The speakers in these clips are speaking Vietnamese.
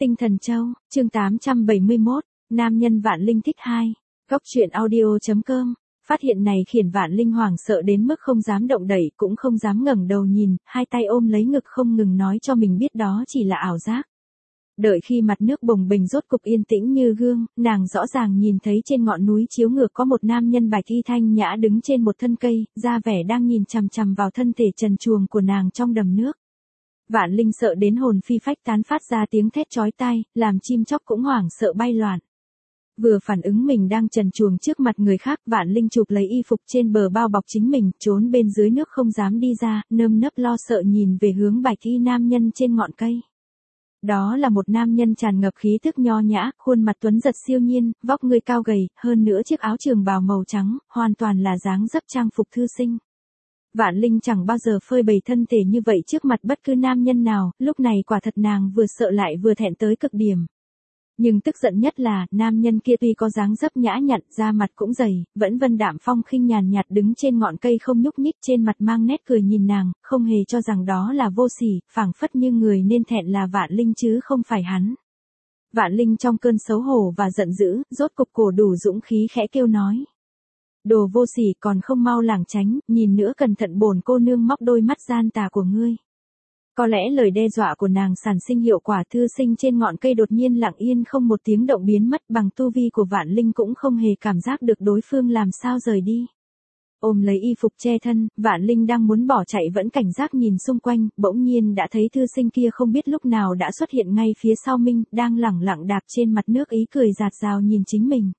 Tinh Thần Châu, chương 871, Nam nhân Vạn Linh thích 2. Góc truyện audio.com. Phát hiện này khiến Vạn Linh hoảng sợ đến mức không dám động đậy cũng không dám ngẩng đầu nhìn, hai tay ôm lấy ngực không ngừng nói cho mình biết đó chỉ là ảo giác. Đợi khi mặt nước bồng bềnh rốt cục yên tĩnh như gương, nàng rõ ràng nhìn thấy trên ngọn núi chiếu ngược có một nam nhân bạch y thanh nhã đứng trên một thân cây, ra vẻ đang nhìn chằm chằm vào thân thể trần truồng của nàng trong đầm nước. Vạn Linh sợ đến hồn phi phách tán phát ra tiếng thét chói tai, làm chim chóc cũng hoảng sợ bay loạn. Vừa phản ứng mình đang trần truồng trước mặt người khác, Vạn Linh chụp lấy y phục trên bờ bao bọc chính mình, trốn bên dưới nước không dám đi ra, nơm nớp lo sợ nhìn về hướng bạch y nam nhân trên ngọn cây. Đó là một nam nhân tràn ngập khí thức nho nhã, khuôn mặt tuấn giật siêu nhiên, vóc người cao gầy, hơn nữa chiếc áo trường bào màu trắng, hoàn toàn là dáng dấp trang phục thư sinh. Vạn Linh chẳng bao giờ phơi bày thân thể như vậy trước mặt bất cứ nam nhân nào, lúc này quả thật nàng vừa sợ lại vừa thẹn tới cực điểm. Nhưng tức giận nhất là, nam nhân kia tuy có dáng dấp nhã nhặn, da mặt cũng dày, vẫn vân đạm phong khinh nhàn nhạt đứng trên ngọn cây không nhúc nhích, trên mặt mang nét cười nhìn nàng, không hề cho rằng đó là vô sỉ, phảng phất như người nên thẹn là Vạn Linh chứ không phải hắn. Vạn Linh trong cơn xấu hổ và giận dữ, rốt cục cổ đủ dũng khí khẽ kêu nói. Đồ vô sỉ, còn không mau lảng tránh, nhìn nữa cẩn thận bổn cô nương móc đôi mắt gian tà của ngươi. Có lẽ lời đe dọa của nàng sản sinh hiệu quả, thư sinh trên ngọn cây đột nhiên lặng yên không một tiếng động biến mất, bằng tu vi của Vạn Linh cũng không hề cảm giác được đối phương làm sao rời đi. Ôm lấy y phục che thân, Vạn Linh đang muốn bỏ chạy vẫn cảnh giác nhìn xung quanh, bỗng nhiên đã thấy thư sinh kia không biết lúc nào đã xuất hiện ngay phía sau mình, đang lẳng lặng đạp trên mặt nước, ý cười rạt rào nhìn chính mình.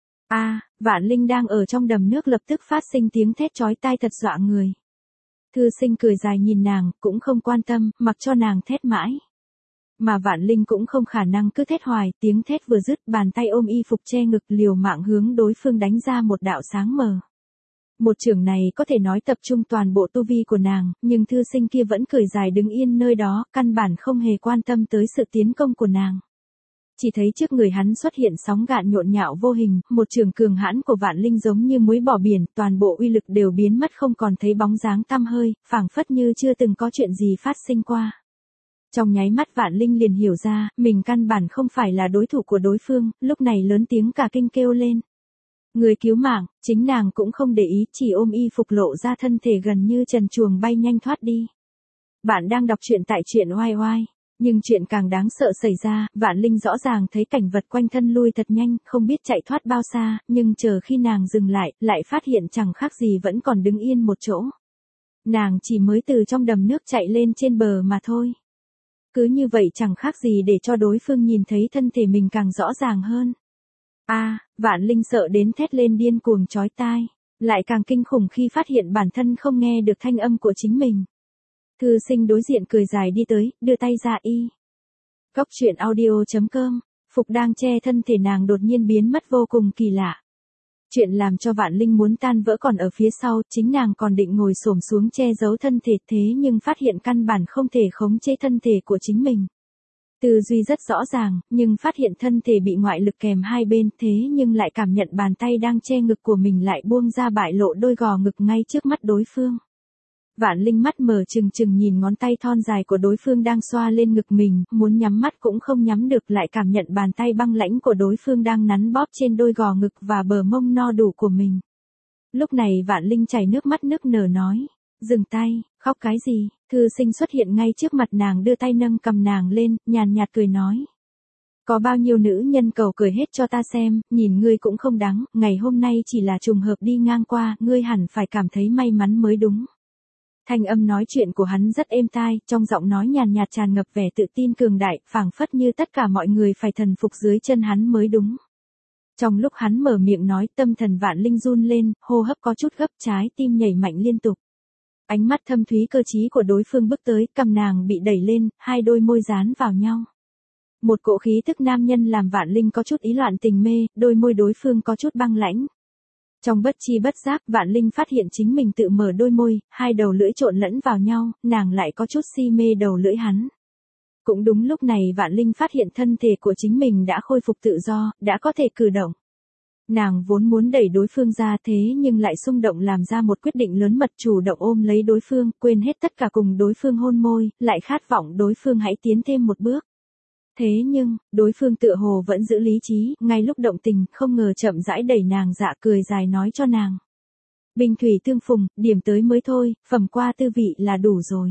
Vạn Linh đang ở trong đầm nước lập tức phát sinh tiếng thét chói tai thật dọa người. Thư sinh cười dài nhìn nàng, cũng không quan tâm, mặc cho nàng thét mãi. Mà Vạn Linh cũng không khả năng cứ thét hoài, tiếng thét vừa dứt, bàn tay ôm y phục che ngực liều mạng hướng đối phương đánh ra một đạo sáng mờ. Một chưởng này có thể nói tập trung toàn bộ tu vi của nàng, nhưng thư sinh kia vẫn cười dài đứng yên nơi đó, căn bản không hề quan tâm tới sự tiến công của nàng. Chỉ thấy trước người hắn xuất hiện sóng gợn nhộn nhạo vô hình, một trường cường hãn của Vạn Linh giống như muối bỏ biển, toàn bộ uy lực đều biến mất không còn thấy bóng dáng tăm hơi, phảng phất như chưa từng có chuyện gì phát sinh qua. Trong nháy mắt Vạn Linh liền hiểu ra, mình căn bản không phải là đối thủ của đối phương, lúc này lớn tiếng cả kinh kêu lên. Người cứu mạng, chính nàng cũng không để ý, chỉ ôm y phục lộ ra thân thể gần như trần truồng bay nhanh thoát đi. Bạn đang đọc truyện tại truyện oai oai. Nhưng chuyện càng đáng sợ xảy ra, Vạn Linh rõ ràng thấy cảnh vật quanh thân lui thật nhanh, không biết chạy thoát bao xa, nhưng chờ khi nàng dừng lại phát hiện chẳng khác gì vẫn còn đứng yên một chỗ. Nàng chỉ mới từ trong đầm nước chạy lên trên bờ mà thôi. Cứ như vậy chẳng khác gì để cho đối phương nhìn thấy thân thể mình càng rõ ràng hơn. Vạn Linh sợ đến thét lên điên cuồng chói tai, lại càng kinh khủng khi phát hiện bản thân không nghe được thanh âm của chính mình. Thư sinh đối diện cười dài đi tới, đưa tay ra y. Góc truyện audio.com, phục đang che thân thể nàng đột nhiên biến mất vô cùng kỳ lạ. Chuyện làm cho Vạn Linh muốn tan vỡ còn ở phía sau, chính nàng còn định ngồi xổm xuống che giấu thân thể thế nhưng phát hiện căn bản không thể khống chế thân thể của chính mình. Tư duy rất rõ ràng, nhưng phát hiện thân thể bị ngoại lực kèm hai bên thế nhưng lại cảm nhận bàn tay đang che ngực của mình lại buông ra bại lộ đôi gò ngực ngay trước mắt đối phương. Vạn Linh mắt mở trừng trừng nhìn ngón tay thon dài của đối phương đang xoa lên ngực mình, muốn nhắm mắt cũng không nhắm được, lại cảm nhận bàn tay băng lãnh của đối phương đang nắn bóp trên đôi gò ngực và bờ mông no đủ của mình. Lúc này Vạn Linh chảy nước mắt nức nở nói, dừng tay, khóc cái gì? Thư sinh xuất hiện ngay trước mặt nàng đưa tay nâng cầm nàng lên, nhàn nhạt cười nói. Có bao nhiêu nữ nhân cầu cười hết cho ta xem, nhìn ngươi cũng không đáng, ngày hôm nay chỉ là trùng hợp đi ngang qua, ngươi hẳn phải cảm thấy may mắn mới đúng. Thanh âm nói chuyện của hắn rất êm tai, trong giọng nói nhàn nhạt tràn ngập vẻ tự tin cường đại, phảng phất như tất cả mọi người phải thần phục dưới chân hắn mới đúng. Trong lúc hắn mở miệng nói, tâm thần Vạn Linh run lên, hô hấp có chút gấp, trái tim nhảy mạnh liên tục. Ánh mắt thâm thúy cơ trí của đối phương bước tới, cầm nàng bị đẩy lên, hai đôi môi dán vào nhau. Một cỗ khí thức nam nhân làm Vạn Linh có chút ý loạn tình mê, đôi môi đối phương có chút băng lãnh. Trong bất chi bất giác, Vạn Linh phát hiện chính mình tự mở đôi môi, hai đầu lưỡi trộn lẫn vào nhau, nàng lại có chút si mê đầu lưỡi hắn. Cũng đúng lúc này Vạn Linh phát hiện thân thể của chính mình đã khôi phục tự do, đã có thể cử động. Nàng vốn muốn đẩy đối phương ra thế nhưng lại xung động làm ra một quyết định lớn mật, chủ động ôm lấy đối phương, quên hết tất cả cùng đối phương hôn môi, lại khát vọng đối phương hãy tiến thêm một bước. Thế nhưng, đối phương tựa hồ vẫn giữ lý trí, ngay lúc động tình, không ngờ chậm rãi đẩy nàng dạ cười dài nói cho nàng. Bình thủy tương phùng, điểm tới mới thôi, phẩm qua tư vị là đủ rồi.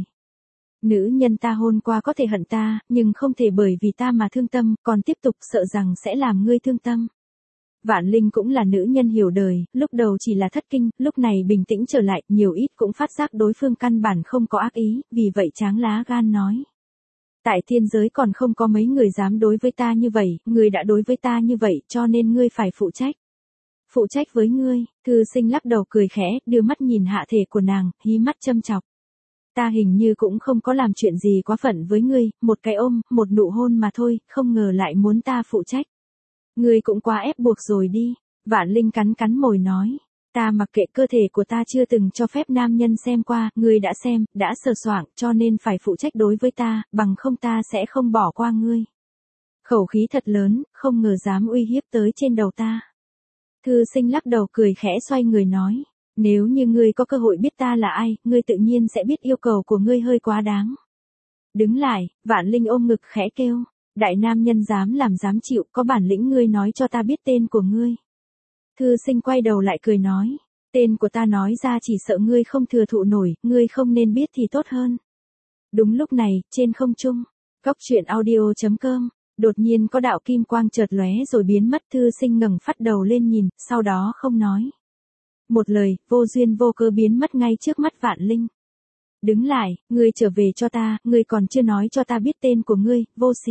Nữ nhân ta hôn qua có thể hận ta, nhưng không thể bởi vì ta mà thương tâm, còn tiếp tục sợ rằng sẽ làm ngươi thương tâm. Vạn Linh cũng là nữ nhân hiểu đời, lúc đầu chỉ là thất kinh, lúc này bình tĩnh trở lại, nhiều ít cũng phát giác đối phương căn bản không có ác ý, vì vậy tráng lá gan nói. Tại thiên giới còn không có mấy người dám đối với ta như vậy, người đã đối với ta như vậy, cho nên ngươi phải phụ trách. Phụ trách với ngươi, Thư Sinh lắc đầu cười khẽ, đưa mắt nhìn hạ thể của nàng, hí mắt châm chọc. Ta hình như cũng không có làm chuyện gì quá phận với ngươi, một cái ôm, một nụ hôn mà thôi, không ngờ lại muốn ta phụ trách. Ngươi cũng quá ép buộc rồi đi, Vạn Linh cắn cắn môi nói. Ta mặc kệ, cơ thể của ta chưa từng cho phép nam nhân xem qua, ngươi đã xem, đã sờ soạng, cho nên phải phụ trách đối với ta, bằng không ta sẽ không bỏ qua ngươi. Khẩu khí thật lớn, không ngờ dám uy hiếp tới trên đầu ta. Thư Sinh lắc đầu cười khẽ xoay người nói. Nếu như ngươi có cơ hội biết ta là ai, ngươi tự nhiên sẽ biết yêu cầu của ngươi hơi quá đáng. Đứng lại, Vạn Linh ôm ngực khẽ kêu. Đại nam nhân dám làm dám chịu, có bản lĩnh ngươi nói cho ta biết tên của ngươi. Thư Sinh quay đầu lại cười nói. Tên của ta nói ra chỉ sợ ngươi không thừa thụ nổi, ngươi không nên biết thì tốt hơn. Đúng lúc này, trên không trung, Góc Truyện Audio.com, đột nhiên có đạo kim quang chợt lóe rồi biến mất. Thư Sinh ngẩng phát đầu lên nhìn, sau đó không nói. Một lời, vô duyên vô cớ biến mất ngay trước mắt Vạn Linh. Đứng lại, ngươi trở về cho ta, ngươi còn chưa nói cho ta biết tên của ngươi, vô sỉ.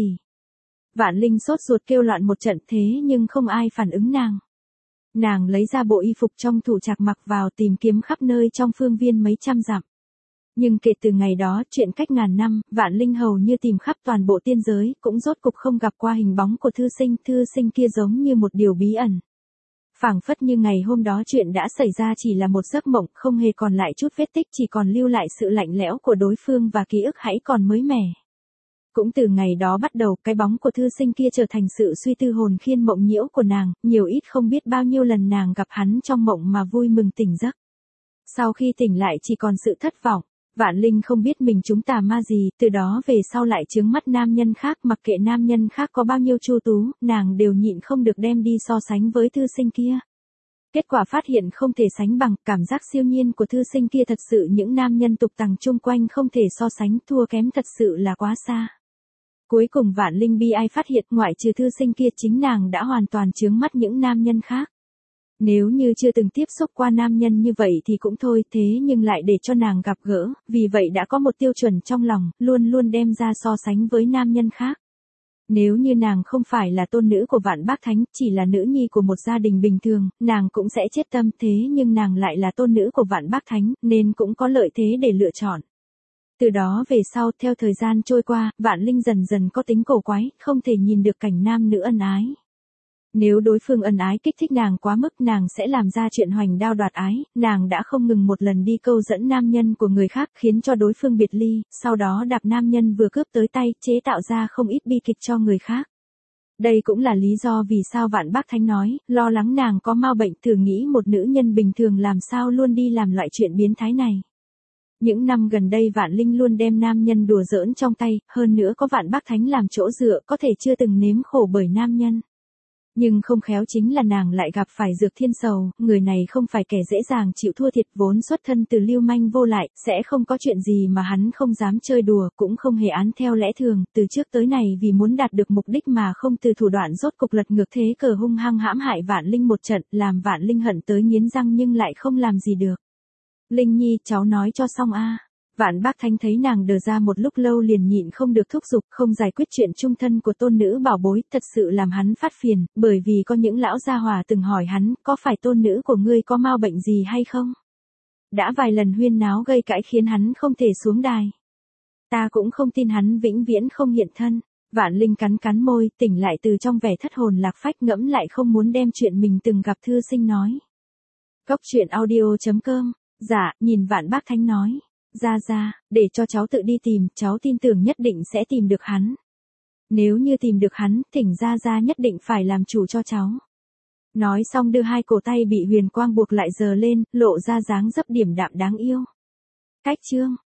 Vạn Linh sốt ruột kêu loạn một trận thế nhưng không ai phản ứng nàng. Nàng lấy ra bộ y phục trong thủ trạc mặc vào tìm kiếm khắp nơi trong phương viên mấy trăm dặm. Nhưng kể từ ngày đó, chuyện cách ngàn năm, Vạn Linh hầu như tìm khắp toàn bộ tiên giới, cũng rốt cục không gặp qua hình bóng của Thư Sinh kia giống như một điều bí ẩn. Phảng phất như ngày hôm đó chuyện đã xảy ra chỉ là một giấc mộng, không hề còn lại chút vết tích, chỉ còn lưu lại sự lạnh lẽo của đối phương và ký ức hãy còn mới mẻ. Cũng từ ngày đó bắt đầu, cái bóng của Thư Sinh kia trở thành sự suy tư hồn khiên mộng nhiễu của nàng, nhiều ít không biết bao nhiêu lần nàng gặp hắn trong mộng mà vui mừng tỉnh giấc. Sau khi tỉnh lại chỉ còn sự thất vọng. Vạn Linh không biết mình trúng tà ma gì, từ đó về sau lại chướng mắt nam nhân khác, mặc kệ nam nhân khác có bao nhiêu chu tú, nàng đều nhịn không được đem đi so sánh với Thư Sinh kia. Kết quả phát hiện không thể sánh bằng, cảm giác siêu nhiên của Thư Sinh kia thật sự những nam nhân tục tằng chung quanh không thể so sánh, thua kém thật sự là quá xa. Cuối cùng Vạn Linh bi ai phát hiện ngoại trừ Thư Sinh kia chính nàng đã hoàn toàn chướng mắt những nam nhân khác. Nếu như chưa từng tiếp xúc qua nam nhân như vậy thì cũng thôi, thế nhưng lại để cho nàng gặp gỡ, vì vậy đã có một tiêu chuẩn trong lòng, luôn luôn đem ra so sánh với nam nhân khác. Nếu như nàng không phải là tôn nữ của Vạn Bác Thánh, chỉ là nữ nhi của một gia đình bình thường, nàng cũng sẽ chết tâm, thế nhưng nàng lại là tôn nữ của Vạn Bác Thánh, nên cũng có lợi thế để lựa chọn. Từ đó về sau, theo thời gian trôi qua, Vạn Linh dần dần có tính cổ quái, không thể nhìn được cảnh nam nữ ân ái. Nếu đối phương ân ái kích thích nàng quá mức, nàng sẽ làm ra chuyện hoành đao đoạt ái, nàng đã không ngừng một lần đi câu dẫn nam nhân của người khác khiến cho đối phương biệt ly, sau đó đạp nam nhân vừa cướp tới tay, chế tạo ra không ít bi kịch cho người khác. Đây cũng là lý do vì sao Vạn Bác Thánh nói, lo lắng nàng có ma bệnh, thử nghĩ một nữ nhân bình thường làm sao luôn đi làm loại chuyện biến thái này. Những năm gần đây Vạn Linh luôn đem nam nhân đùa giỡn trong tay, hơn nữa có Vạn Bác Thánh làm chỗ dựa, có thể chưa từng nếm khổ bởi nam nhân. Nhưng không khéo chính là nàng lại gặp phải Dược Thiên Sầu, người này không phải kẻ dễ dàng chịu thua thiệt, vốn xuất thân từ lưu manh vô lại, sẽ không có chuyện gì mà hắn không dám chơi đùa, cũng không hề án theo lẽ thường, từ trước tới nay vì muốn đạt được mục đích mà không từ thủ đoạn, rốt cục lật ngược thế cờ hung hăng hãm hại Vạn Linh một trận, làm Vạn Linh hận tới nghiến răng nhưng lại không làm gì được. Linh Nhi, cháu nói cho xong a. Vạn Bác Thánh thấy nàng đờ ra một lúc lâu liền nhịn không được thúc giục, không giải quyết chuyện chung thân của tôn nữ bảo bối, thật sự làm hắn phát phiền, bởi vì có những lão gia hòa từng hỏi hắn, có phải tôn nữ của ngươi có mau bệnh gì hay không? Đã vài lần huyên náo gây cãi khiến hắn không thể xuống đài. Ta cũng không tin hắn vĩnh viễn không hiện thân. Vạn Linh cắn cắn môi, tỉnh lại từ trong vẻ thất hồn lạc phách, ngẫm lại không muốn đem chuyện mình từng gặp Thư Sinh nói. Góc Truyện Audio.com. Dạ, nhìn Vạn Bác Thánh nói. Ra, để cho cháu tự đi tìm, cháu tin tưởng nhất định sẽ tìm được hắn. Nếu như tìm được hắn, thỉnh ra nhất định phải làm chủ cho cháu. Nói xong đưa hai cổ tay bị huyền quang buộc lại giơ lên, lộ ra dáng dấp điềm đạm đáng yêu. Cách chương.